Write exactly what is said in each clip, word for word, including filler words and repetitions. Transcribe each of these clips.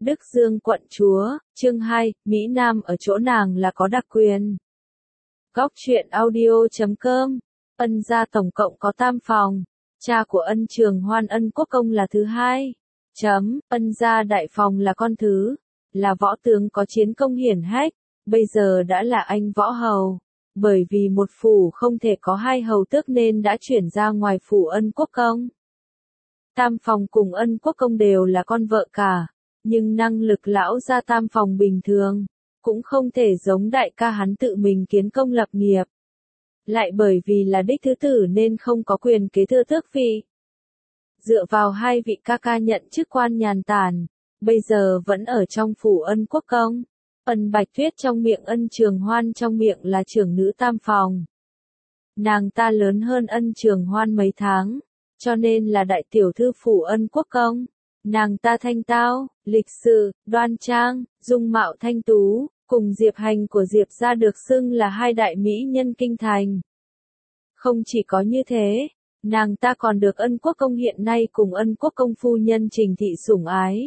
Đức Dương quận chúa, chương hai, Mỹ Nam ở chỗ nàng là có đặc quyền. Góc truyện audio chấm com. Ân gia tổng cộng có tam phòng. Cha của Ân Trường Hoan Ân Quốc Công là thứ hai. Chấm, Ân gia đại phòng là con thứ. Là võ tướng có chiến công hiển hách. Bây giờ đã là anh võ hầu. Bởi vì một phủ không thể có hai hầu tước nên đã chuyển ra ngoài phủ Ân Quốc Công. Tam phòng cùng Ân Quốc Công đều là con vợ cả. Nhưng năng lực lão gia tam phòng bình thường, cũng không thể giống đại ca hắn tự mình kiến công lập nghiệp. Lại bởi vì là đích thứ tử nên không có quyền kế thừa tước vị. Dựa vào hai vị ca ca nhận chức quan nhàn tản, bây giờ vẫn ở trong phủ Ân Quốc Công. Ân Bạch Tuyết trong miệng Ân Trường Hoan trong miệng là trưởng nữ tam phòng. Nàng ta lớn hơn Ân Trường Hoan mấy tháng, cho nên là đại tiểu thư phủ Ân Quốc Công. Nàng ta thanh tao, lịch sự, đoan trang, dung mạo thanh tú, cùng Diệp Hành của Diệp gia được xưng là hai đại mỹ nhân kinh thành. Không chỉ có như thế, nàng ta còn được Ân Quốc Công hiện nay cùng Ân Quốc Công phu nhân Trình Thị sủng ái.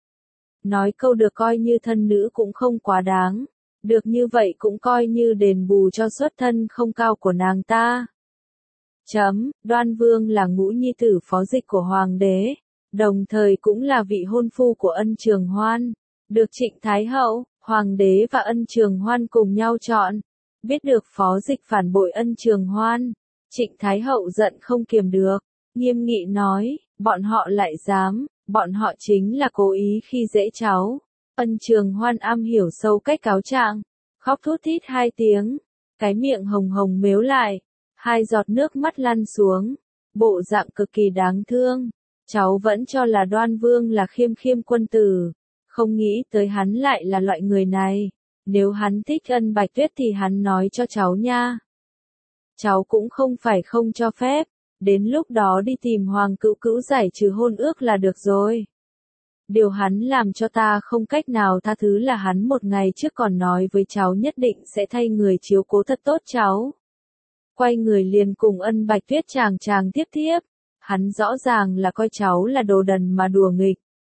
Nói câu được coi như thân nữ cũng không quá đáng, được như vậy cũng coi như đền bù cho xuất thân không cao của nàng ta. Chấm, Đoan Vương là ngũ nhi tử phó dịch của Hoàng đế. Đồng thời cũng là vị hôn phu của Ân Trường Hoan, được Trịnh Thái Hậu, Hoàng đế và Ân Trường Hoan cùng nhau chọn. Biết được phó dịch phản bội Ân Trường Hoan, Trịnh Thái Hậu giận không kiềm được, nghiêm nghị nói, bọn họ lại dám, bọn họ chính là cố ý khi dễ cháu. Ân Trường Hoan am hiểu sâu cách cáo trạng, khóc thút thít hai tiếng, cái miệng hồng hồng mếu lại, hai giọt nước mắt lăn xuống, bộ dạng cực kỳ đáng thương. Cháu vẫn cho là Đoan Vương là khiêm khiêm quân tử, không nghĩ tới hắn lại là loại người này. Nếu hắn thích Ân Bạch Tuyết thì hắn nói cho cháu nha. Cháu cũng không phải không cho phép, đến lúc đó đi tìm Hoàng Cữu Cữu giải trừ hôn ước là được rồi. Điều hắn làm cho ta không cách nào tha thứ là hắn một ngày trước còn nói với cháu nhất định sẽ thay người chiếu cố thật tốt cháu. Quay người liền cùng Ân Bạch Tuyết chàng chàng tiếp tiếp. Hắn rõ ràng là coi cháu là đồ đần mà đùa nghịch.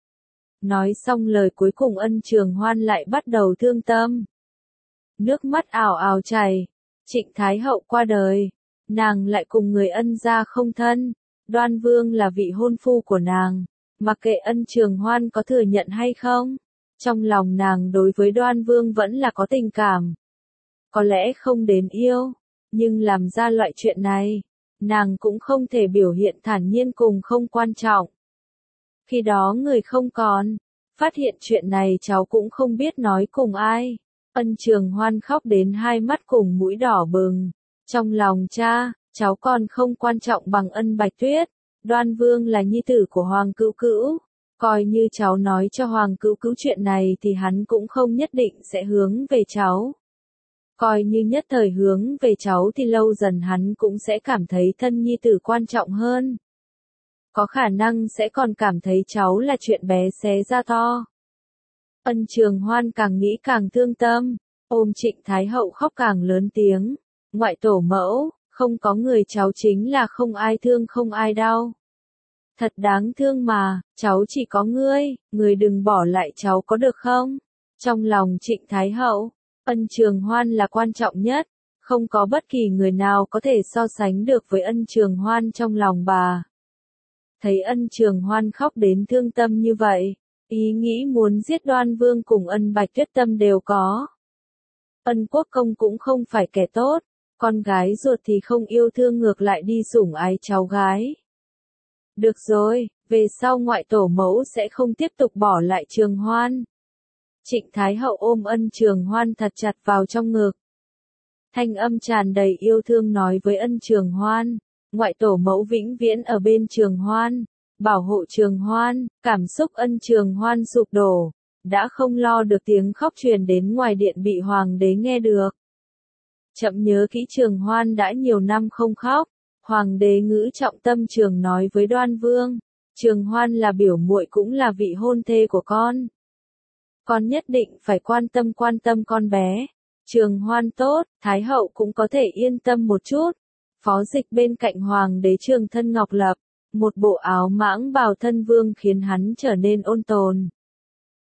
Nói xong lời cuối cùng Ân Trường Hoan lại bắt đầu thương tâm. Nước mắt ào ào chảy. Trịnh Thái Hậu qua đời. Nàng lại cùng người Ân gia không thân. Đoan Vương là vị hôn phu của nàng. Mặc kệ Ân Trường Hoan có thừa nhận hay không. Trong lòng nàng đối với Đoan Vương vẫn là có tình cảm. Có lẽ không đến yêu. Nhưng làm ra loại chuyện này. Nàng cũng không thể biểu hiện thản nhiên cùng không quan trọng. Khi đó người không còn, phát hiện chuyện này cháu cũng không biết nói cùng ai. Ân Trường Hoan khóc đến hai mắt cùng mũi đỏ bừng. Trong lòng cha, cháu còn không quan trọng bằng Ân Bạch Tuyết. Đoan Vương là nhi tử của Hoàng Cữu Cữu. Coi như cháu nói cho Hoàng Cữu Cữu chuyện này thì hắn cũng không nhất định sẽ hướng về cháu. Coi như nhất thời hướng về cháu thì lâu dần hắn cũng sẽ cảm thấy thân nhi tử quan trọng hơn. Có khả năng sẽ còn cảm thấy cháu là chuyện bé xé ra to. Ân Trường Hoan càng nghĩ càng thương tâm, ôm Trịnh Thái Hậu khóc càng lớn tiếng. Ngoại tổ mẫu, không có người cháu chính là không ai thương không ai đau. Thật đáng thương mà, cháu chỉ có ngươi, ngươi đừng bỏ lại cháu có được không? Trong lòng Trịnh Thái Hậu, Ân Trường Hoan là quan trọng nhất, không có bất kỳ người nào có thể so sánh được với Ân Trường Hoan trong lòng bà. Thấy Ân Trường Hoan khóc đến thương tâm như vậy, ý nghĩ muốn giết Đoan Vương cùng Ân Bạch Tuyết tâm đều có. Ân Quốc Công cũng không phải kẻ tốt, con gái ruột thì không yêu thương ngược lại đi sủng ái cháu gái. Được rồi, về sau ngoại tổ mẫu sẽ không tiếp tục bỏ lại Trường Hoan. Trịnh Thái Hậu ôm Ân Trường Hoan thật chặt vào trong ngực. Thanh âm tràn đầy yêu thương nói với Ân Trường Hoan, ngoại tổ mẫu vĩnh viễn ở bên Trường Hoan, bảo hộ Trường Hoan. Cảm xúc Ân Trường Hoan sụp đổ, đã không lo được tiếng khóc truyền đến ngoài điện bị Hoàng đế nghe được. Chậm nhớ kỹ Trường Hoan đã nhiều năm không khóc, Hoàng đế ngữ trọng tâm trường nói với Đoan Vương, Trường Hoan là biểu muội cũng là vị hôn thê của con. Con nhất định phải quan tâm quan tâm con bé. Trường Hoan tốt, Thái Hậu cũng có thể yên tâm một chút. Phó dịch bên cạnh Hoàng đế Trường Thân Ngọc Lập, một bộ áo mãng bào thân vương khiến hắn trở nên ôn tồn.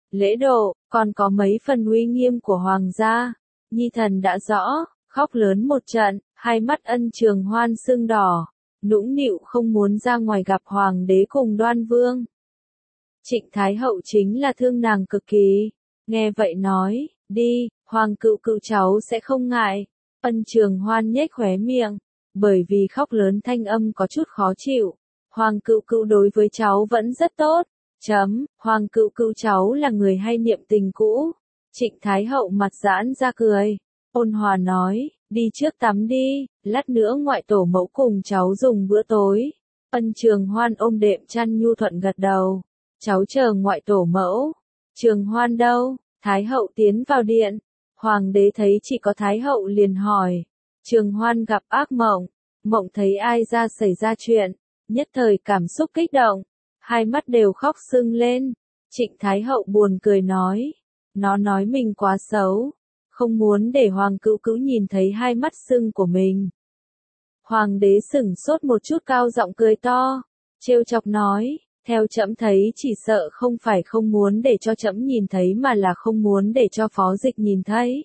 lễ độ, còn có mấy phần uy nghiêm của hoàng gia. Nhi thần đã rõ, khóc lớn một trận, hai mắt Ân Trường Hoan sưng đỏ, nũng nịu không muốn ra ngoài gặp hoàng đế cùng Đoan Vương. Trịnh Thái Hậu chính là thương nàng cực kỳ, nghe vậy nói, đi, hoàng cựu cựu cháu sẽ không ngại. Ân Trường Hoan nhếch khóe miệng, bởi vì khóc lớn thanh âm có chút khó chịu. Hoàng cựu cựu đối với cháu vẫn rất tốt. Chấm, hoàng cựu cựu cháu là người hay niệm tình cũ. Trịnh Thái Hậu mặt giãn ra cười, ôn hòa nói, đi trước tắm đi, lát nữa ngoại tổ mẫu cùng cháu dùng bữa tối. Ân Trường Hoan ôm đệm chăn nhu thuận gật đầu, cháu chờ ngoại tổ mẫu. Trường Hoan đâu? Thái Hậu tiến vào điện, hoàng đế thấy chỉ có Thái Hậu liền hỏi, Trường Hoan gặp ác mộng, mộng thấy ai ra xảy ra chuyện, nhất thời cảm xúc kích động, hai mắt đều khóc sưng lên. Trịnh Thái Hậu buồn cười nói, nó nói mình quá xấu, không muốn để hoàng cữu cữu nhìn thấy hai mắt sưng của mình. Hoàng đế sửng sốt một chút, cao giọng cười to, trêu chọc nói, theo trẫm thấy chỉ sợ không phải không muốn để cho trẫm nhìn thấy mà là không muốn để cho Phó Dịch nhìn thấy.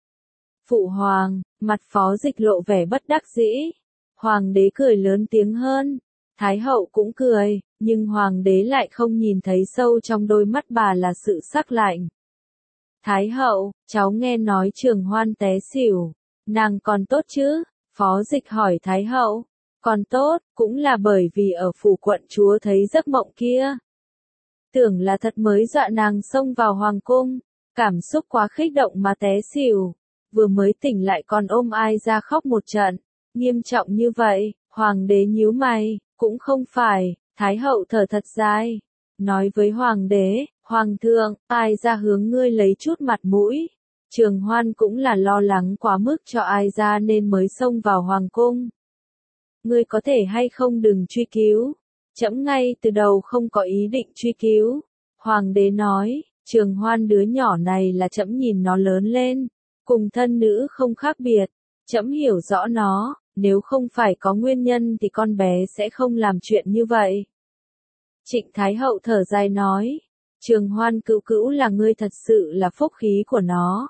Phụ hoàng, mặt Phó Dịch lộ vẻ bất đắc dĩ. Hoàng đế cười lớn tiếng hơn, Thái Hậu cũng cười, nhưng hoàng đế lại không nhìn thấy sâu trong đôi mắt bà là sự sắc lạnh. Thái Hậu, cháu nghe nói Trường Hoan té xỉu, nàng còn tốt chứ? Phó Dịch hỏi Thái Hậu. Còn tốt, cũng là bởi vì ở phủ quận chúa thấy giấc mộng kia. Tưởng là thật mới dọa nàng xông vào hoàng cung, cảm xúc quá kích động mà té xỉu, vừa mới tỉnh lại còn ôm ai ra khóc một trận, nghiêm trọng như vậy. Hoàng đế nhíu mày, cũng không phải. Thái Hậu thở thật dài, nói với hoàng đế, hoàng thượng, ai ra hướng ngươi lấy chút mặt mũi. Trường Hoan cũng là lo lắng quá mức cho ai ra nên mới xông vào hoàng cung. Ngươi có thể hay không đừng truy cứu. Trẫm ngay từ đầu không có ý định truy cứu. Hoàng đế nói, Trường Hoan đứa nhỏ này là trẫm nhìn nó lớn lên, cùng thân nữ không khác biệt. Trẫm hiểu rõ nó, nếu không phải có nguyên nhân thì con bé sẽ không làm chuyện như vậy. Trịnh Thái Hậu thở dài nói, Trường Hoan cữu cữu là ngươi thật sự là phúc khí của nó.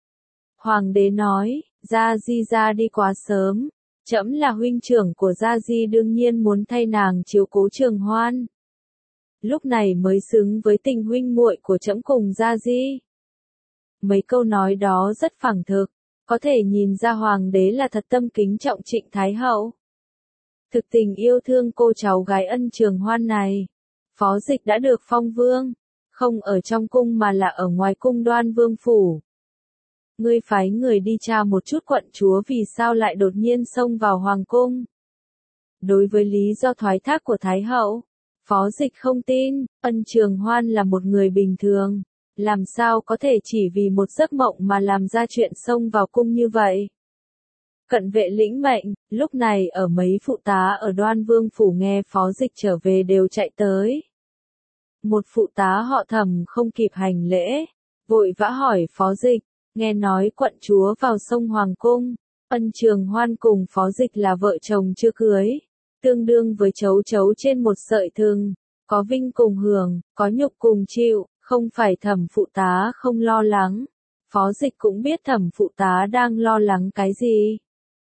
Hoàng đế nói, Gia Di ra đi quá sớm. Trẫm là huynh trưởng của Gia Di đương nhiên muốn thay nàng chiếu cố Trường Hoan. Lúc này mới xứng với tình huynh muội của trẫm cùng Gia Di. Mấy câu nói đó rất phẳng thực, có thể nhìn ra hoàng đế là thật tâm kính trọng Trịnh Thái Hậu. Thực tình yêu thương cô cháu gái Ân Trường Hoan này. Phó Dịch đã được phong vương, không ở trong cung mà là ở ngoài cung Đoan Vương phủ. Ngươi phái người đi tra một chút quận chúa vì sao lại đột nhiên xông vào hoàng cung. Đối với lý do thoái thác của Thái Hậu, Phó Dịch không tin. Ân Trường Hoan là một người bình thường, làm sao có thể chỉ vì một giấc mộng mà làm ra chuyện xông vào cung như vậy. Cận vệ lĩnh mệnh, lúc này ở mấy phụ tá ở Đoan Vương phủ nghe Phó Dịch trở về đều chạy tới. Một phụ tá họ Thẩm không kịp hành lễ, vội vã hỏi Phó Dịch, nghe nói quận chúa vào sông hoàng cung, Ân Trường Hoan cùng Phó Dịch là vợ chồng chưa cưới, tương đương với chấu chấu trên một sợi thừng, có vinh cùng hưởng, có nhục cùng chịu, không phải Thẩm phụ tá không lo lắng. Phó Dịch cũng biết Thẩm phụ tá đang lo lắng cái gì.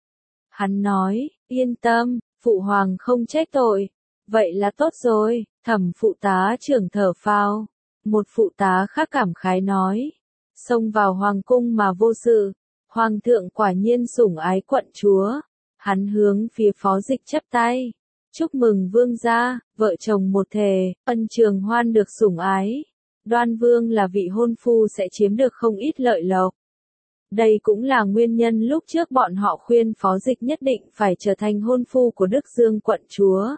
Hắn nói, yên tâm, phụ hoàng không trách tội. Vậy là tốt rồi. Thẩm phụ tá trưởng thở phào. Một phụ tá khác cảm khái nói, xông vào hoàng cung mà vô sự, hoàng thượng quả nhiên sủng ái quận chúa. Hắn hướng phía Phó Dịch chắp tay, chúc mừng vương gia, vợ chồng một thể. Ân Trường Hoan được sủng ái, Đoan Vương là vị hôn phu sẽ chiếm được không ít lợi lộc. Đây cũng là nguyên nhân lúc trước bọn họ khuyên Phó Dịch nhất định phải trở thành hôn phu của Đức Dương quận chúa.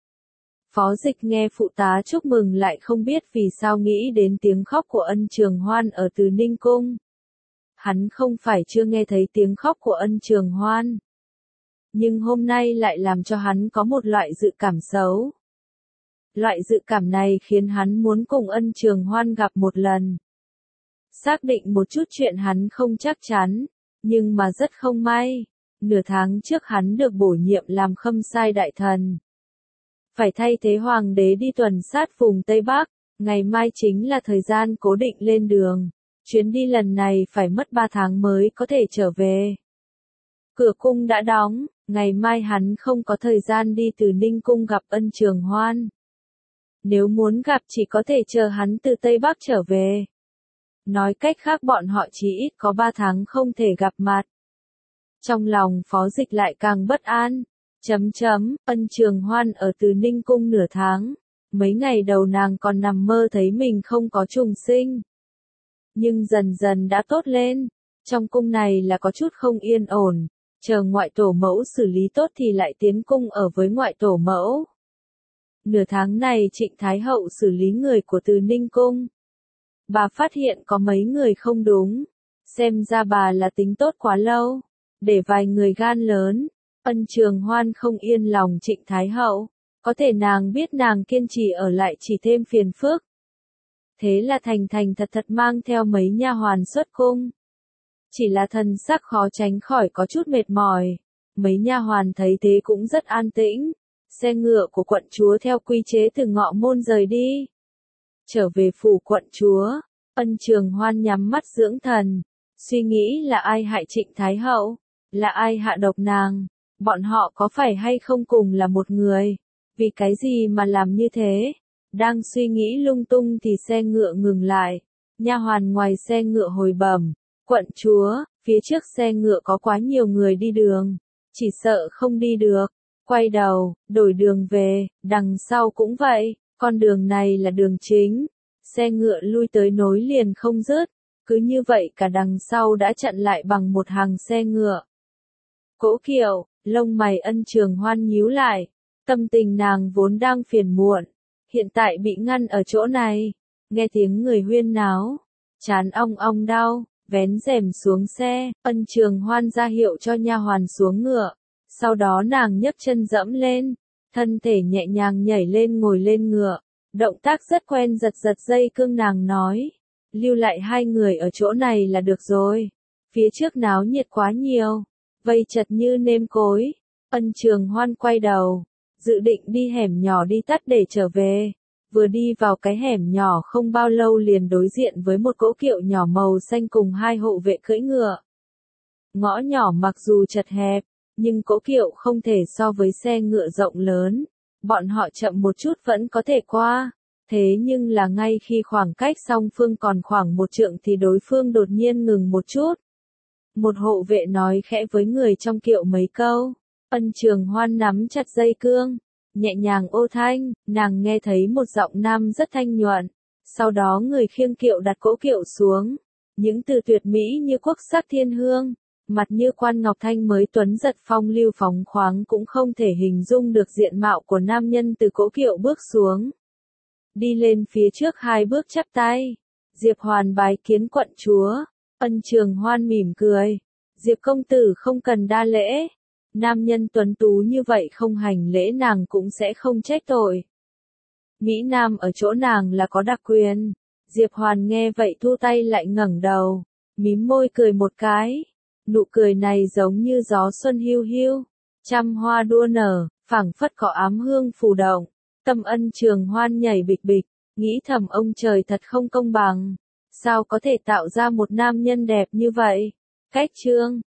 Phó Dịch nghe phụ tá chúc mừng lại không biết vì sao nghĩ đến tiếng khóc của Ân Trường Hoan ở Từ Ninh Cung. Hắn không phải chưa nghe thấy tiếng khóc của Ân Trường Hoan, nhưng hôm nay lại làm cho hắn có một loại dự cảm xấu. Loại dự cảm này khiến hắn muốn cùng Ân Trường Hoan gặp một lần. Xác định một chút chuyện hắn không chắc chắn, nhưng mà rất không may. Nửa tháng trước hắn được bổ nhiệm làm khâm sai đại thần. Phải thay thế hoàng đế đi tuần sát vùng Tây Bắc, ngày mai chính là thời gian cố định lên đường. Chuyến đi lần này phải mất ba tháng mới có thể trở về. Cửa cung đã đóng, ngày mai hắn không có thời gian đi từ Ninh Cung gặp Ân Trường Hoan. Nếu muốn gặp chỉ có thể chờ hắn từ Tây Bắc trở về. Nói cách khác bọn họ chỉ ít có ba tháng không thể gặp mặt. Trong lòng Phó Dịch lại càng bất an. Chấm chấm, Ân Trường Hoan ở từ Ninh Cung nửa tháng. Mấy ngày đầu nàng còn nằm mơ thấy mình không có trùng sinh. Nhưng dần dần đã tốt lên. Trong cung này là có chút không yên ổn. Chờ ngoại tổ mẫu xử lý tốt thì lại tiến cung ở với ngoại tổ mẫu. Nửa tháng này Trịnh Thái Hậu xử lý người của Từ Ninh Cung. Bà phát hiện có mấy người không đúng. Xem ra bà là tính tốt quá lâu. Để vài người gan lớn. Ân Trường Hoan không yên lòng Trịnh Thái Hậu. Có thể nàng biết nàng kiên trì ở lại chỉ thêm phiền phức. Thế là thành thành thật thật mang theo mấy nha hoàn xuất cung. Chỉ là thần sắc khó tránh khỏi có chút mệt mỏi. Mấy nha hoàn thấy thế cũng rất an tĩnh. Xe ngựa của quận chúa theo quy chế từ ngọ môn rời đi. Trở về phủ quận chúa, Ân Trường Hoan nhắm mắt dưỡng thần. Suy nghĩ là ai hại Trịnh Thái Hậu, là ai hạ độc nàng, bọn họ có phải hay không cùng là một người, vì cái gì mà làm như thế. Đang suy nghĩ lung tung thì xe ngựa ngừng lại, nha hoàn ngoài xe ngựa hồi bẩm, quận chúa, phía trước xe ngựa có quá nhiều người đi đường, chỉ sợ không đi được. Quay đầu, đổi đường về, đằng sau cũng vậy, con đường này là đường chính, xe ngựa lui tới nối liền không dứt, cứ như vậy cả đằng sau đã chặn lại bằng một hàng xe ngựa. Cỗ Kiệu, lông mày Ân Trường Hoan nhíu lại, tâm tình nàng vốn đang phiền muộn, hiện tại bị ngăn ở chỗ này, nghe tiếng người huyên náo, trán ong ong đau, vén rèm xuống xe, Ân Trường Hoan ra hiệu cho nha hoàn xuống ngựa. Sau đó nàng nhấc chân dẫm lên, thân thể nhẹ nhàng nhảy lên ngồi lên ngựa, động tác rất quen giật giật dây cương nàng nói, lưu lại hai người ở chỗ này là được rồi, phía trước náo nhiệt quá nhiều, vây chật như nêm cối. Ân Trường Hoan quay đầu, dự định đi hẻm nhỏ đi tắt để trở về, vừa đi vào cái hẻm nhỏ không bao lâu liền đối diện với một cỗ kiệu nhỏ màu xanh cùng hai hộ vệ cưỡi ngựa. Ngõ nhỏ mặc dù chật hẹp, nhưng cỗ kiệu không thể so với xe ngựa rộng lớn, bọn họ chậm một chút vẫn có thể qua, thế nhưng là ngay khi khoảng cách song phương còn khoảng một trượng thì đối phương đột nhiên ngừng một chút. Một hộ vệ nói khẽ với người trong kiệu mấy câu, Ân Trường Hoan nắm chặt dây cương, nhẹ nhàng ô thanh, nàng nghe thấy một giọng nam rất thanh nhuận, sau đó người khiêng kiệu đặt cỗ kiệu xuống, những từ tuyệt mỹ như quốc sắc thiên hương. Mặt như quan ngọc thanh mới tuấn giật phong lưu phóng khoáng cũng không thể hình dung được diện mạo của nam nhân từ cỗ kiệu bước xuống. Đi lên phía trước hai bước chắp tay. Diệp Hoàn bái kiến quận chúa. Ân Trường Hoan mỉm cười. Diệp công tử không cần đa lễ. Nam nhân tuấn tú như vậy không hành lễ nàng cũng sẽ không trách tội. Mỹ Nam ở chỗ nàng là có đặc quyền. Diệp Hoàn nghe vậy thu tay lại ngẩng đầu, mím môi cười một cái. Nụ cười này giống như gió xuân hiu hiu, trăm hoa đua nở, phảng phất có ám hương phù động. Tâm Ân Trường Hoan nhảy bịch bịch, nghĩ thầm ông trời thật không công bằng, sao có thể tạo ra một nam nhân đẹp như vậy. Cách chương